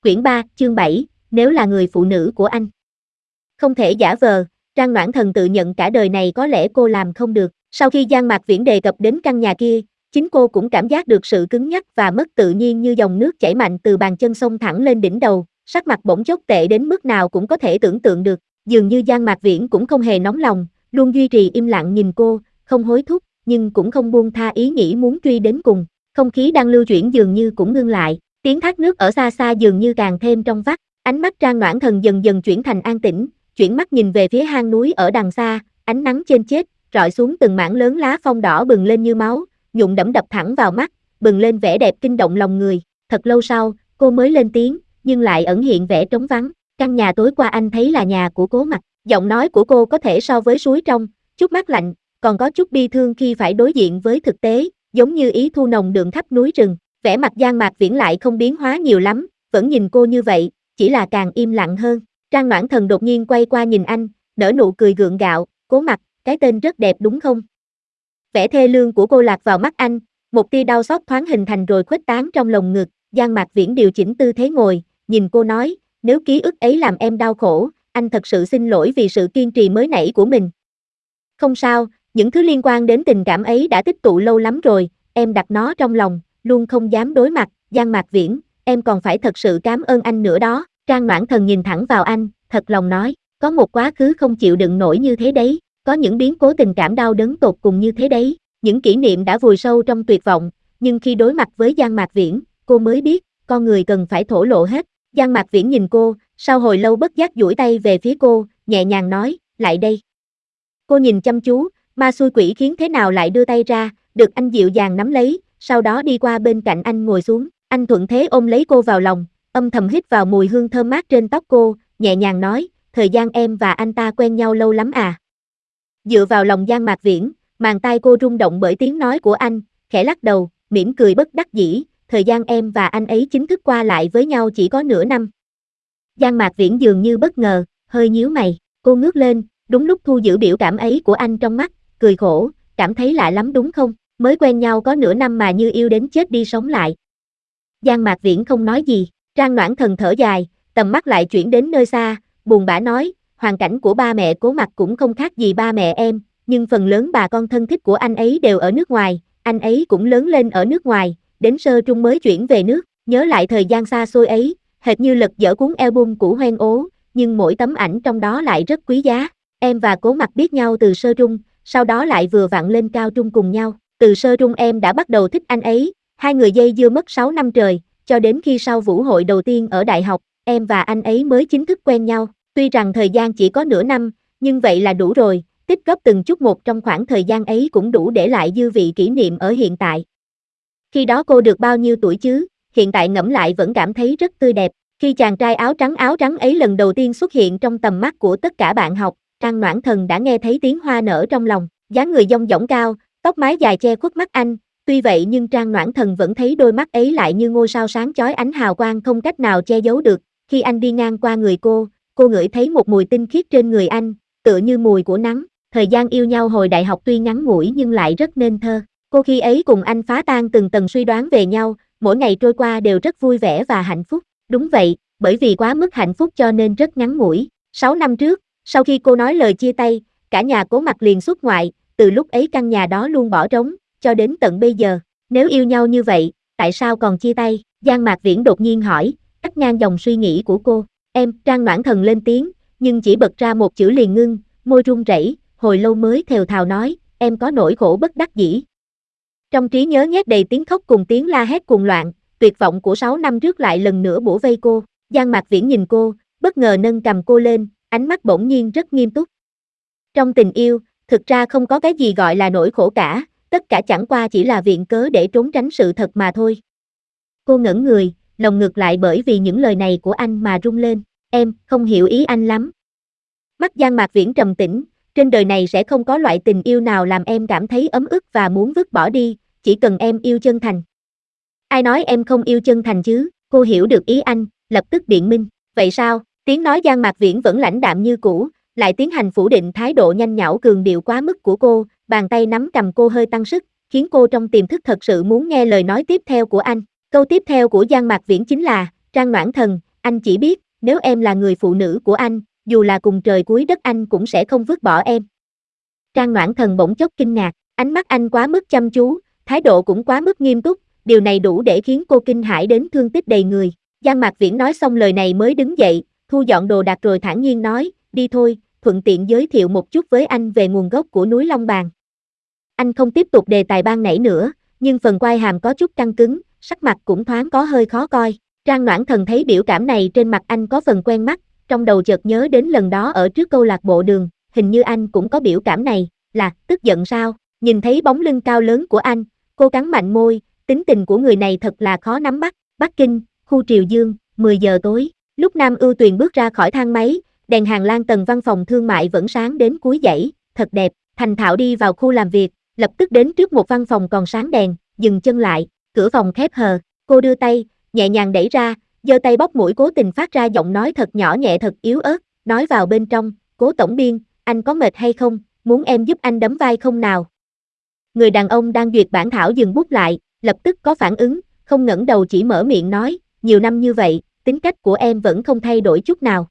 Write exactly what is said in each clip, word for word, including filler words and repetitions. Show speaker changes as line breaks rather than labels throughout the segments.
Quyển ba, chương bảy, nếu là người phụ nữ của anh. Không thể giả vờ, Trang Noãn Thần tự nhận cả đời này có lẽ cô làm không được. Sau khi Giang Mạc Viễn đề cập đến căn nhà kia, chính cô cũng cảm giác được sự cứng nhắc và mất tự nhiên như dòng nước chảy mạnh từ bàn chân xông thẳng lên đỉnh đầu, sắc mặt bỗng chốc tệ đến mức nào cũng có thể tưởng tượng được. Dường như Giang Mạc Viễn cũng không hề nóng lòng, luôn duy trì im lặng nhìn cô, không hối thúc, nhưng cũng không buông tha ý nghĩ muốn truy đến cùng. Không khí đang lưu chuyển dường như cũng ngưng lại. Tiếng thác nước ở xa xa dường như càng thêm trong vắt, ánh mắt Trang Noãn Thần dần dần chuyển thành an tĩnh, chuyển mắt nhìn về phía hang núi ở đằng xa, ánh nắng trên chết, rọi xuống từng mảng lớn lá phong đỏ bừng lên như máu, nhuộm đẫm đập thẳng vào mắt, bừng lên vẻ đẹp kinh động lòng người. Thật lâu sau, cô mới lên tiếng, nhưng lại ẩn hiện vẻ trống vắng. Căn nhà tối qua anh thấy là nhà của Cố Mặc. Giọng nói của cô có thể so với suối trong, chút mát lạnh, còn có chút bi thương khi phải đối diện với thực tế, giống như ý thu nồng đượm khắp núi rừng. Vẻ mặt Giang Mạc Viễn lại không biến hóa nhiều lắm, vẫn nhìn cô như vậy, chỉ là càng im lặng hơn. Trang Noãn Thần đột nhiên quay qua nhìn anh, nở nụ cười gượng gạo, Cố Mặc, cái tên rất đẹp đúng không? Vẻ thê lương của cô lạc vào mắt anh, một tia đau xót thoáng hình thành rồi khuếch tán trong lồng ngực. Giang Mạc Viễn điều chỉnh tư thế ngồi, nhìn cô nói, nếu ký ức ấy làm em đau khổ, anh thật sự xin lỗi vì sự kiên trì mới nãy của mình. Không sao, những thứ liên quan đến tình cảm ấy đã tích tụ lâu lắm rồi, em đặt nó trong lòng, luôn không dám đối mặt. Giang Mạc Viễn, em còn phải thật sự cảm ơn anh nữa đó. Trang Noãn Thần nhìn thẳng vào anh, thật lòng nói, có một quá khứ không chịu đựng nổi như thế đấy, có những biến cố tình cảm đau đớn tột cùng như thế đấy, những kỷ niệm đã vùi sâu trong tuyệt vọng, nhưng khi đối mặt với Giang Mạc Viễn, cô mới biết, con người cần phải thổ lộ hết. Giang Mạc Viễn nhìn cô, sau hồi lâu bất giác duỗi tay về phía cô, nhẹ nhàng nói, lại đây. Cô nhìn chăm chú, ma xui quỷ khiến thế nào lại đưa tay ra, được anh dịu dàng nắm lấy, sau đó đi qua bên cạnh anh ngồi xuống, anh thuận thế ôm lấy cô vào lòng, âm thầm hít vào mùi hương thơm mát trên tóc cô, nhẹ nhàng nói, thời gian em và anh ta quen nhau lâu lắm à. Dựa vào lòng Giang Mạc Viễn, màng tai cô rung động bởi tiếng nói của anh, khẽ lắc đầu, mỉm cười bất đắc dĩ, thời gian em và anh ấy chính thức qua lại với nhau chỉ có nửa năm. Giang Mạc Viễn dường như bất ngờ, hơi nhíu mày, cô ngước lên, đúng lúc thu giữ biểu cảm ấy của anh trong mắt, cười khổ, cảm thấy lạ lắm đúng không, mới quen nhau có nửa năm mà như yêu đến chết đi sống lại. Giang Mạc Viễn không nói gì, Trang Noãn Thần thở dài, tầm mắt lại chuyển đến nơi xa, buồn bã nói, hoàn cảnh của ba mẹ Cố Mặc cũng không khác gì ba mẹ em, nhưng phần lớn bà con thân thích của anh ấy đều ở nước ngoài, anh ấy cũng lớn lên ở nước ngoài, đến sơ trung mới chuyển về nước, nhớ lại thời gian xa xôi ấy, hệt như lật dở cuốn album cũ hoen ố, nhưng mỗi tấm ảnh trong đó lại rất quý giá. Em và Cố Mặc biết nhau từ sơ trung, sau đó lại vừa vặn lên cao trung cùng nhau, từ sơ trung em đã bắt đầu thích anh ấy, hai người dây dưa mất sáu năm trời, cho đến khi sau vũ hội đầu tiên ở đại học, em và anh ấy mới chính thức quen nhau, tuy rằng thời gian chỉ có nửa năm, nhưng vậy là đủ rồi, tích góp từng chút một trong khoảng thời gian ấy cũng đủ để lại dư vị kỷ niệm ở hiện tại. Khi đó cô được bao nhiêu tuổi chứ, hiện tại ngẫm lại vẫn cảm thấy rất tươi đẹp, khi chàng trai áo trắng áo trắng ấy lần đầu tiên xuất hiện trong tầm mắt của tất cả bạn học, Trang Noãn Thần đã nghe thấy tiếng hoa nở trong lòng, dáng người dong dỏng cao, tóc mái dài che khuất mắt anh, tuy vậy nhưng Trang Noãn Thần vẫn thấy đôi mắt ấy lại như ngôi sao sáng chói ánh hào quang không cách nào che giấu được. Khi anh đi ngang qua người cô, cô ngửi thấy một mùi tinh khiết trên người anh, tựa như mùi của nắng. Thời gian yêu nhau hồi đại học tuy ngắn ngủi nhưng lại rất nên thơ. Cô khi ấy cùng anh phá tan từng tầng suy đoán về nhau, mỗi ngày trôi qua đều rất vui vẻ và hạnh phúc. Đúng vậy, bởi vì quá mức hạnh phúc cho nên rất ngắn ngủi. Sáu năm trước, sau khi cô nói lời chia tay, cả nhà Cố Mặc liền xuất ngoại, từ lúc ấy căn nhà đó luôn bỏ trống, cho đến tận bây giờ. Nếu yêu nhau như vậy, tại sao còn chia tay? Giang Mạc Viễn đột nhiên hỏi, cắt ngang dòng suy nghĩ của cô. Em, Trang Noãn Thần lên tiếng, nhưng chỉ bật ra một chữ liền ngưng, môi run rẩy, hồi lâu mới thều thào nói, em có nỗi khổ bất đắc dĩ. Trong trí nhớ nhét đầy tiếng khóc cùng tiếng la hét cuồng loạn, tuyệt vọng của sáu năm trước lại lần nữa bủa vây cô. Giang Mạc Viễn nhìn cô, bất ngờ nâng cầm cô lên, ánh mắt bỗng nhiên rất nghiêm túc. Trong tình yêu, thực ra không có cái gì gọi là nỗi khổ cả, tất cả chẳng qua chỉ là viện cớ để trốn tránh sự thật mà thôi. Cô ngẩn người, lòng ngược lại bởi vì những lời này của anh mà rung lên, em không hiểu ý anh lắm. Mắt Giang Mạc Viễn trầm tĩnh, trên đời này sẽ không có loại tình yêu nào làm em cảm thấy ấm ức và muốn vứt bỏ đi, chỉ cần em yêu chân thành. Ai nói em không yêu chân thành chứ? Cô hiểu được ý anh, lập tức biện minh, vậy sao? Tiếng nói Giang Mạc Viễn vẫn lãnh đạm như cũ, lại tiến hành phủ định thái độ nhanh nhảu cường điệu quá mức của cô, bàn tay nắm cầm cô hơi tăng sức, khiến cô trong tiềm thức thật sự muốn nghe lời nói tiếp theo của anh. Câu tiếp theo của Giang Mạc Viễn chính là, Trang Noãn Thần, anh chỉ biết, nếu em là người phụ nữ của anh, dù là cùng trời cuối đất anh cũng sẽ không vứt bỏ em. Trang Noãn Thần bỗng chốc kinh ngạc, ánh mắt anh quá mức chăm chú, thái độ cũng quá mức nghiêm túc, điều này đủ để khiến cô kinh hãi đến thương tích đầy người. Giang Mạc Viễn nói xong lời này mới đứng dậy, thu dọn đồ đạc rồi thản nhiên nói, đi thôi, thuận tiện giới thiệu một chút với anh về nguồn gốc của núi Long Bàn. Anh không tiếp tục đề tài ban nãy nữa, nhưng phần quai hàm có chút căng cứng, sắc mặt cũng thoáng có hơi khó coi. Trang Noãn Thần thấy biểu cảm này trên mặt anh có phần quen mắt, trong đầu chợt nhớ đến lần đó ở trước câu lạc bộ đường, hình như anh cũng có biểu cảm này, là, tức giận sao? Nhìn thấy bóng lưng cao lớn của anh, cô cắn mạnh môi, tính tình của người này thật là khó nắm bắt. Bắc Kinh, khu Triều Dương, mười giờ tối, lúc Nam Ưu Tuyền bước ra khỏi thang máy, đèn hàng lan tầng văn phòng thương mại vẫn sáng đến cuối dãy, thật đẹp, thành thạo đi vào khu làm việc, lập tức đến trước một văn phòng còn sáng đèn, dừng chân lại, cửa phòng khép hờ, cô đưa tay, nhẹ nhàng đẩy ra, giơ tay bóp mũi cố tình phát ra giọng nói thật nhỏ nhẹ thật yếu ớt, nói vào bên trong, Cố tổng biên, anh có mệt hay không, muốn em giúp anh đấm vai không nào? Người đàn ông đang duyệt bản thảo dừng bút lại, lập tức có phản ứng, không ngẩng đầu chỉ mở miệng nói, nhiều năm như vậy, tính cách của em vẫn không thay đổi chút nào.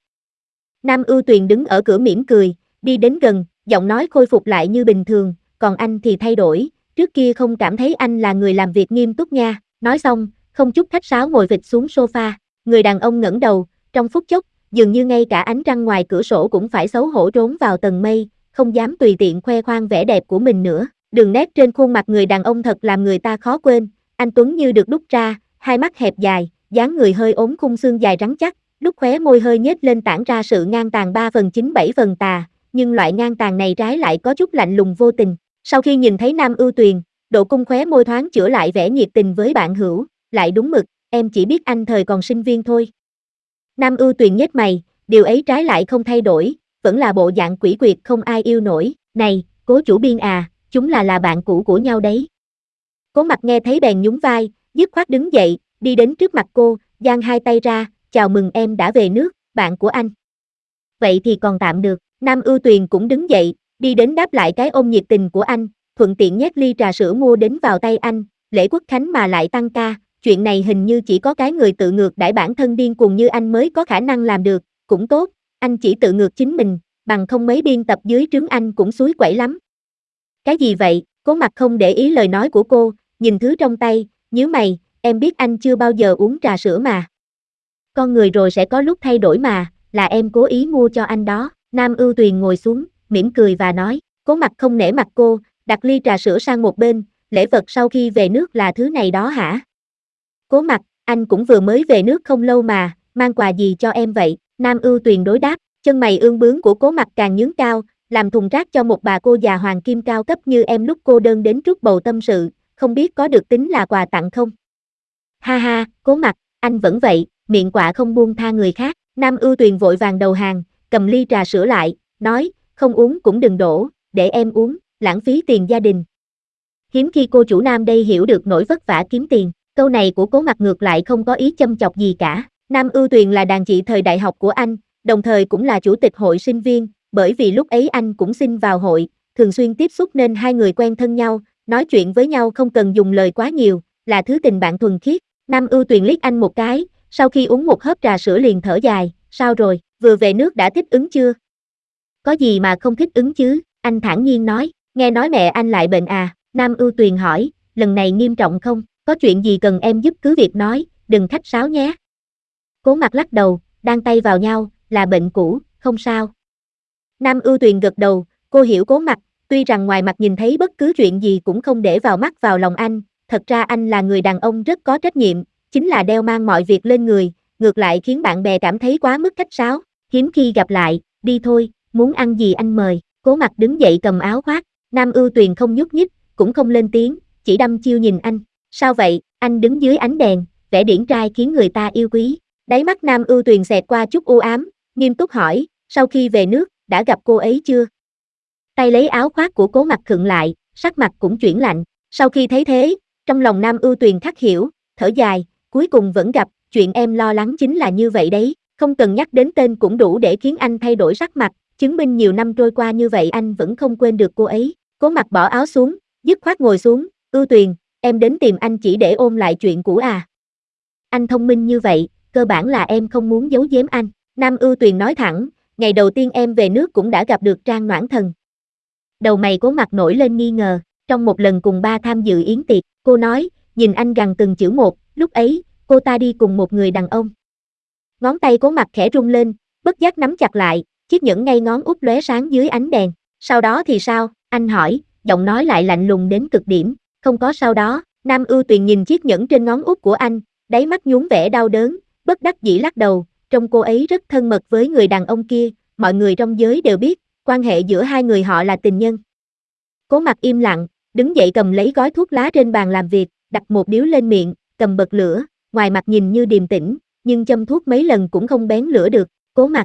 Nam Ưu Tuyền đứng ở cửa mỉm cười, đi đến gần, giọng nói khôi phục lại như bình thường, còn anh thì thay đổi, trước kia không cảm thấy anh là người làm việc nghiêm túc nha, nói xong, không chút khách sáo ngồi phịch xuống sofa, người đàn ông ngẩng đầu, trong phút chốc, dường như ngay cả ánh trăng ngoài cửa sổ cũng phải xấu hổ trốn vào tầng mây, không dám tùy tiện khoe khoang vẻ đẹp của mình nữa, đường nét trên khuôn mặt người đàn ông thật làm người ta khó quên, anh tuấn như được đúc ra, hai mắt hẹp dài, dáng người hơi ốm khung xương dài rắn chắc, lúc khóe môi hơi nhếch lên tản ra sự ngang tàn ba phần chín bảy phần tà, nhưng loại ngang tàn này trái lại có chút lạnh lùng vô tình. Sau khi nhìn thấy Nam Ưu Tuyền, Độ Cung khóe môi thoáng chữa lại vẻ nhiệt tình với bạn hữu, lại đúng mực, em chỉ biết anh thời còn sinh viên thôi. Nam Ưu Tuyền nhếch mày, điều ấy trái lại không thay đổi, vẫn là bộ dạng quỷ quyệt không ai yêu nổi, này, Cố chủ biên à, chúng là là bạn cũ của nhau đấy. Cố Mặc nghe thấy bèn nhún vai, dứt khoát đứng dậy, đi đến trước mặt cô, giang hai tay ra, chào mừng em đã về nước, bạn của anh. Vậy thì còn tạm được, Nam Ưu Tuyền cũng đứng dậy, đi đến đáp lại cái ôm nhiệt tình của anh, thuận tiện nhét ly trà sữa mua đến vào tay anh, lễ quốc khánh mà lại tăng ca, chuyện này hình như chỉ có cái người tự ngược đãi bản thân điên cuồng như anh mới có khả năng làm được, cũng tốt, anh chỉ tự ngược chính mình, bằng không mấy biên tập dưới trướng anh cũng xúi quẩy lắm. Cái gì vậy? Cố Mặc không để ý lời nói của cô, nhìn thứ trong tay, nhíu mày, em biết anh chưa bao giờ uống trà sữa mà. Con người rồi sẽ có lúc thay đổi mà, là em cố ý mua cho anh đó. Nam Ưu Tuyền ngồi xuống, mỉm cười và nói, Cố Mặc không nể mặt cô, đặt ly trà sữa sang một bên, lễ vật sau khi về nước là thứ này đó hả? Cố Mặc, anh cũng vừa mới về nước không lâu mà, mang quà gì cho em vậy? Nam Ưu Tuyền đối đáp, chân mày ương bướng của Cố Mặc càng nhướng cao, làm thùng rác cho một bà cô già hoàng kim cao cấp như em lúc cô đơn đến trút bầu tâm sự, không biết có được tính là quà tặng không? Ha ha, Cố Mặc, anh vẫn vậy, miệng quạ không buông tha người khác. Nam Ưu Tuyền vội vàng đầu hàng, cầm ly trà sữa lại, nói, không uống cũng đừng đổ, để em uống, lãng phí tiền gia đình. Hiếm khi cô chủ Nam đây hiểu được nỗi vất vả kiếm tiền, câu này của Cố Mặc ngược lại không có ý châm chọc gì cả. Nam Ưu Tuyền là đàn chị thời đại học của anh, đồng thời cũng là chủ tịch hội sinh viên, bởi vì lúc ấy anh cũng xin vào hội, thường xuyên tiếp xúc nên hai người quen thân nhau, nói chuyện với nhau không cần dùng lời quá nhiều, là thứ tình bạn thuần khiết. Nam Ưu Tuyền liếc anh một cái, sau khi uống một hớp trà sữa liền thở dài, sao rồi, vừa về nước đã thích ứng chưa? Có gì mà không thích ứng chứ, anh thản nhiên nói, nghe nói mẹ anh lại bệnh à, Nam Ưu Tuyền hỏi, lần này nghiêm trọng không, có chuyện gì cần em giúp cứ việc nói, đừng khách sáo nhé. Cố Mặc lắc đầu, đan tay vào nhau, là bệnh cũ, không sao. Nam Ưu Tuyền gật đầu, cô hiểu Cố Mặc, tuy rằng ngoài mặt nhìn thấy bất cứ chuyện gì cũng không để vào mắt vào lòng anh, thật ra anh là người đàn ông rất có trách nhiệm, chính là đeo mang mọi việc lên người, ngược lại khiến bạn bè cảm thấy quá mức khách sáo, hiếm khi gặp lại, đi thôi, muốn ăn gì anh mời. Cố Mặc đứng dậy cầm áo khoác, Nam Ưu Tuyền không nhúc nhích, cũng không lên tiếng, chỉ đăm chiêu nhìn anh, sao vậy, anh đứng dưới ánh đèn, vẻ điển trai khiến người ta yêu quý, đáy mắt Nam Ưu Tuyền xẹt qua chút u ám, nghiêm túc hỏi, sau khi về nước, đã gặp cô ấy chưa? Tay lấy áo khoác của Cố Mặc khựng lại, sắc mặt cũng chuyển lạnh, sau khi thấy thế, trong lòng Nam Ưu Tuyền khắc hiểu, thở dài, cuối cùng vẫn gặp, chuyện em lo lắng chính là như vậy đấy, không cần nhắc đến tên cũng đủ để khiến anh thay đổi sắc mặt, chứng minh nhiều năm trôi qua như vậy anh vẫn không quên được cô ấy. Cố Mặc bỏ áo xuống, dứt khoát ngồi xuống, Ưu Tuyền, em đến tìm anh chỉ để ôn lại chuyện cũ à? Anh thông minh như vậy, cơ bản là em không muốn giấu giếm anh. Nam Ưu Tuyền nói thẳng, ngày đầu tiên em về nước cũng đã gặp được Trang Noãn Thần. Đầu mày Cố Mặc nổi lên nghi ngờ, trong một lần cùng ba tham dự yến tiệc, cô nói, nhìn anh gằn từng chữ một, lúc ấy, cô ta đi cùng một người đàn ông. Ngón tay Cố Mặc khẽ rung lên, bất giác nắm chặt lại, chiếc nhẫn ngay ngón út lóe sáng dưới ánh đèn. Sau đó thì sao? Anh hỏi, giọng nói lại lạnh lùng đến cực điểm. Không có sau đó. Nam Ưu Tuyền nhìn chiếc nhẫn trên ngón út của anh, đáy mắt nhuốm vẻ đau đớn, bất đắc dĩ lắc đầu. Trông cô ấy rất thân mật với người đàn ông kia, mọi người trong giới đều biết, quan hệ giữa hai người họ là tình nhân. Cố Mặc im lặng, đứng dậy cầm lấy gói thuốc lá trên bàn làm việc, đặt một điếu lên miệng, cầm bật lửa, ngoài mặt nhìn như điềm tĩnh, nhưng châm thuốc mấy lần cũng không bén lửa được. Cố Mặc,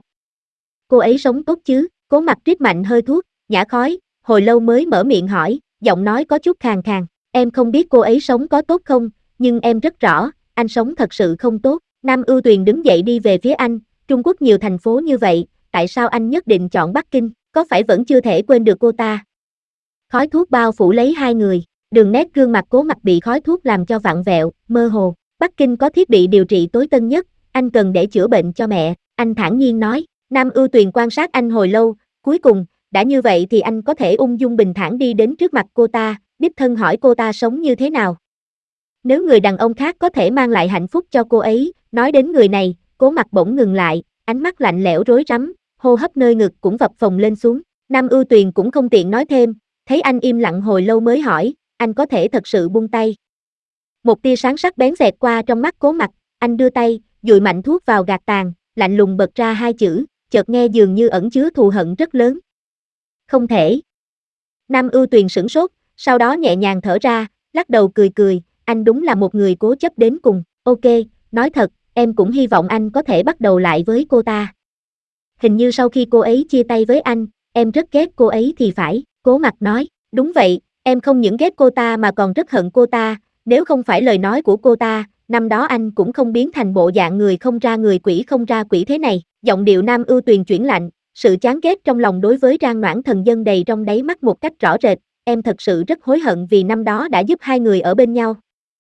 cô ấy sống tốt chứ? Cố Mặc rít mạnh hơi thuốc, nhả khói, hồi lâu mới mở miệng hỏi, giọng nói có chút khàn khàn. Em không biết cô ấy sống có tốt không, nhưng em rất rõ, anh sống thật sự không tốt. Nam Ưu Tuyền đứng dậy đi về phía anh, Trung Quốc nhiều thành phố như vậy, tại sao anh nhất định chọn Bắc Kinh, có phải vẫn chưa thể quên được cô ta? Khói thuốc bao phủ lấy hai người, đường nét gương mặt Cố Mặc bị khói thuốc làm cho vặn vẹo, mơ hồ. Bắc Kinh có thiết bị điều trị tối tân nhất, anh cần để chữa bệnh cho mẹ, anh thản nhiên nói. Nam Ưu Tuyền quan sát anh hồi lâu, cuối cùng, đã như vậy thì anh có thể ung dung bình thản đi đến trước mặt cô ta, đích thân hỏi cô ta sống như thế nào. Nếu người đàn ông khác có thể mang lại hạnh phúc cho cô ấy, nói đến người này, Cố Mặc bỗng ngừng lại, ánh mắt lạnh lẽo rối rắm, hô hấp nơi ngực cũng phập phồng lên xuống. Nam Ưu Tuyền cũng không tiện nói thêm, thấy anh im lặng hồi lâu mới hỏi, anh có thể thật sự buông tay. Một tia sáng sắc bén xẹt qua trong mắt Cố Mặc, anh đưa tay, dụi mạnh thuốc vào gạt tàn, lạnh lùng bật ra hai chữ, chợt nghe dường như ẩn chứa thù hận rất lớn. Không thể. Nam Ưu Tuyền sửng sốt, sau đó nhẹ nhàng thở ra, lắc đầu cười cười, anh đúng là một người cố chấp đến cùng. Ok, nói thật, em cũng hy vọng anh có thể bắt đầu lại với cô ta. Hình như sau khi cô ấy chia tay với anh, em rất ghét cô ấy thì phải. Cố Mặc nói, đúng vậy, em không những ghét cô ta mà còn rất hận cô ta, nếu không phải lời nói của cô ta, năm đó anh cũng không biến thành bộ dạng người không ra người quỷ không ra quỷ thế này. Giọng điệu Nam Ưu Tuyền chuyển lạnh, sự chán ghét trong lòng đối với Trang Noãn Thần dâng đầy trong đáy mắt một cách rõ rệt, em thật sự rất hối hận vì năm đó đã giúp hai người ở bên nhau.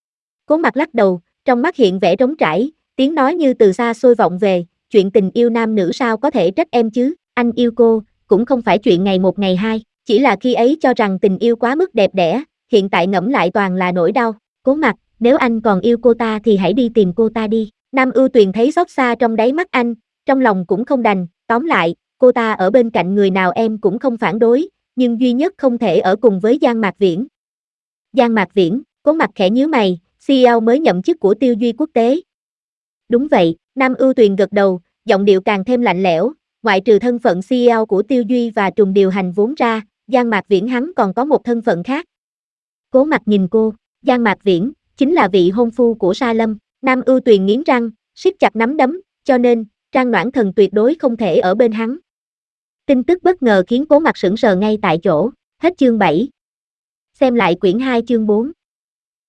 Cố Mặc lắc đầu, trong mắt hiện vẻ trống trải, tiếng nói như từ xa xôi vọng về, chuyện tình yêu nam nữ sao có thể trách em chứ, anh yêu cô, cũng không phải chuyện ngày một ngày hai, chỉ là khi ấy cho rằng tình yêu quá mức đẹp đẽ, hiện tại ngẫm lại toàn là nỗi đau. Cố Mặc, nếu anh còn yêu cô ta thì hãy đi tìm cô ta đi. Nam Ưu Tuyền thấy xót xa trong đáy mắt anh, trong lòng cũng không đành, tóm lại, cô ta ở bên cạnh người nào em cũng không phản đối, nhưng duy nhất không thể ở cùng với Giang Mạc Viễn. Giang Mạc Viễn, Cố Mặc khẽ nhíu mày, xê e ô mới nhậm chức của Tiêu Duy Quốc tế. Đúng vậy, Nam Ưu Tuyền gật đầu, giọng điệu càng thêm lạnh lẽo, ngoại trừ thân phận xê e ô của Tiêu Duy và trùng điều hành vốn ra, Giang Mạc Viễn hắn còn có một thân phận khác. Cố Mặc nhìn cô, Giang Mạc Viễn, chính là vị hôn phu của Sa Lâm. Nam Ưu Tuyền nghiến răng, siết chặt nắm đấm, cho nên, Trang Noãn Thần tuyệt đối không thể ở bên hắn. Tin tức bất ngờ khiến Cố Mặc sững sờ ngay tại chỗ, hết chương bảy. Xem lại quyển hai chương bốn.